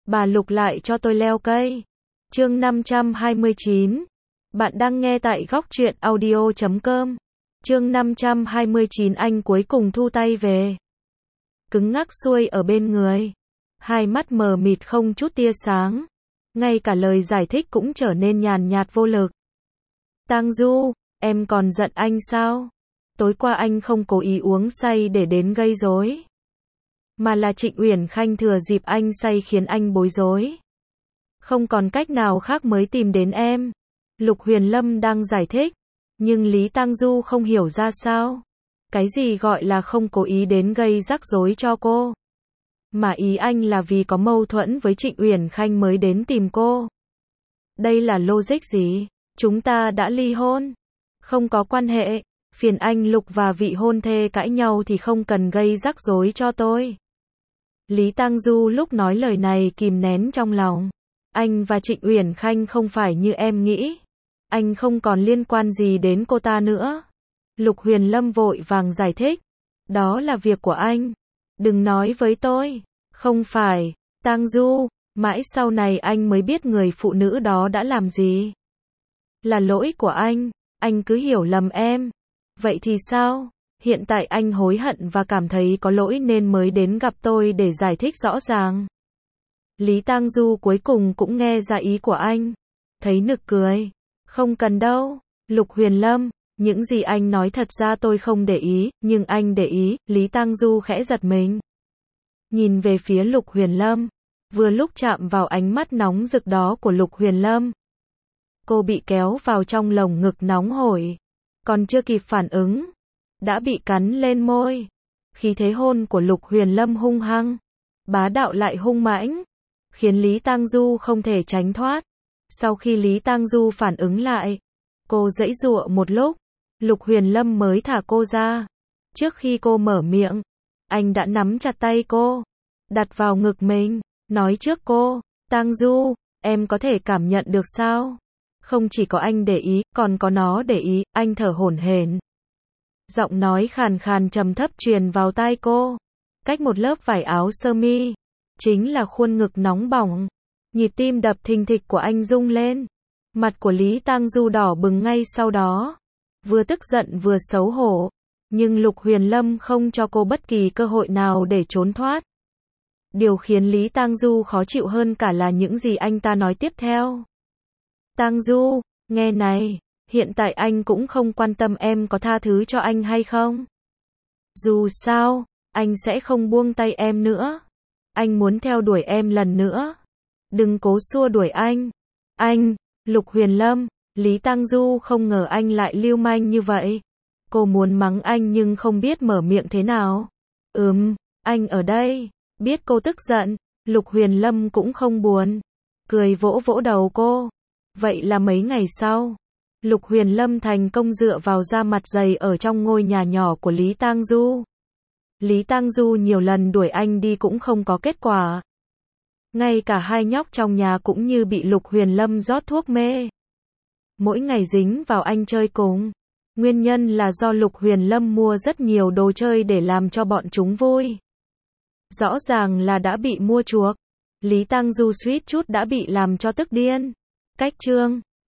bà Lục lại cho tôi leo cây. Chương 529. Bạn đang nghe tại góc truyện audio.com. Chương 529 anh cuối cùng thu tay về. Cứng ngắc xuôi ở bên người. Hai mắt mờ mịt không chút tia sáng. Ngay cả lời giải thích cũng trở nên nhàn nhạt vô lực. Tang Du, em còn giận anh sao? Tối qua anh không cố ý uống say để đến gây rối, mà là Trịnh Uyển Khanh thừa dịp anh say khiến anh bối rối. Không còn cách nào khác mới tìm đến em. Lục Huyền Lâm đang giải thích, nhưng Lý Tang Du không hiểu ra sao. Cái gì gọi là không cố ý đến gây rắc rối cho cô? Mà ý anh là vì có mâu thuẫn với Trịnh Uyển Khanh mới đến tìm cô. Đây là logic gì? Chúng ta đã ly hôn. Không có quan hệ. Phiền anh Lục và vị hôn thê cãi nhau thì không cần gây rắc rối cho tôi. Lý Tang Du lúc nói lời này kìm nén trong lòng. Anh và Trịnh Uyển Khanh không phải như em nghĩ. Anh không còn liên quan gì đến cô ta nữa. Lục Huyền Lâm vội vàng giải thích. Đó là việc của anh. Đừng nói với tôi. Không phải, Tang Du, mãi sau này anh mới biết người phụ nữ đó đã làm gì. Là lỗi của anh cứ hiểu lầm em. Vậy thì sao? Hiện tại anh hối hận và cảm thấy có lỗi nên mới đến gặp tôi để giải thích rõ ràng. Lý Tang Du cuối cùng cũng nghe ra ý của anh. Thấy nực cười. Không cần đâu, Lục Huyền Lâm, những gì anh nói thật ra tôi không để ý, nhưng anh để ý. Lý Tang Du khẽ giật mình. Nhìn về phía Lục Huyền Lâm, vừa lúc chạm vào ánh mắt nóng rực đó của Lục Huyền Lâm. Cô bị kéo vào trong lồng ngực nóng hổi, còn chưa kịp phản ứng, đã bị cắn lên môi. Khí thế hôn của Lục Huyền Lâm hung hăng, bá đạo lại hung mãnh, khiến Lý Tang Du không thể tránh thoát. Sau khi Lý Tang Du phản ứng lại, cô giãy giụa một lúc, Lục Huyền Lâm mới thả cô ra. Trước khi cô mở miệng, anh đã nắm chặt tay cô, đặt vào ngực mình, nói trước cô, Tang Du, em có thể cảm nhận được sao? Không chỉ có anh để ý, còn có nó để ý. Anh thở hổn hển. Giọng nói khàn khàn trầm thấp truyền vào tai cô. Cách một lớp vải áo sơ mi, chính là khuôn ngực nóng bỏng. Nhịp tim đập thình thịch của anh rung lên. Mặt của Lý Tang Du đỏ bừng ngay sau đó. Vừa tức giận vừa xấu hổ. Nhưng Lục Huyền Lâm không cho cô bất kỳ cơ hội nào để trốn thoát. Điều khiến Lý Tang Du khó chịu hơn cả là những gì anh ta nói tiếp theo. Tang Du, nghe này, hiện tại anh cũng không quan tâm em có tha thứ cho anh hay không. Dù sao, anh sẽ không buông tay em nữa. Anh muốn theo đuổi em lần nữa. Đừng cố xua đuổi anh. Anh, Lục Huyền Lâm, Lý Tang Du không ngờ anh lại lưu manh như vậy. Cô muốn mắng anh nhưng không biết mở miệng thế nào. Anh ở đây. Biết cô tức giận, Lục Huyền Lâm cũng không buồn. Cười vỗ vỗ đầu cô. Vậy là mấy ngày sau, Lục Huyền Lâm thành công dựa vào da mặt dày ở trong ngôi nhà nhỏ của Lý Tang Du. Lý Tang Du nhiều lần đuổi anh đi cũng không có kết quả. Ngay cả hai nhóc trong nhà cũng như bị Lục Huyền Lâm rót thuốc mê. Mỗi ngày dính vào anh chơi cùng. Nguyên nhân là do Lục Huyền Lâm mua rất nhiều đồ chơi để làm cho bọn chúng vui. Rõ ràng là đã bị mua chuộc. Lý Tang Du suýt chút đã bị làm cho tức điên. Cách chương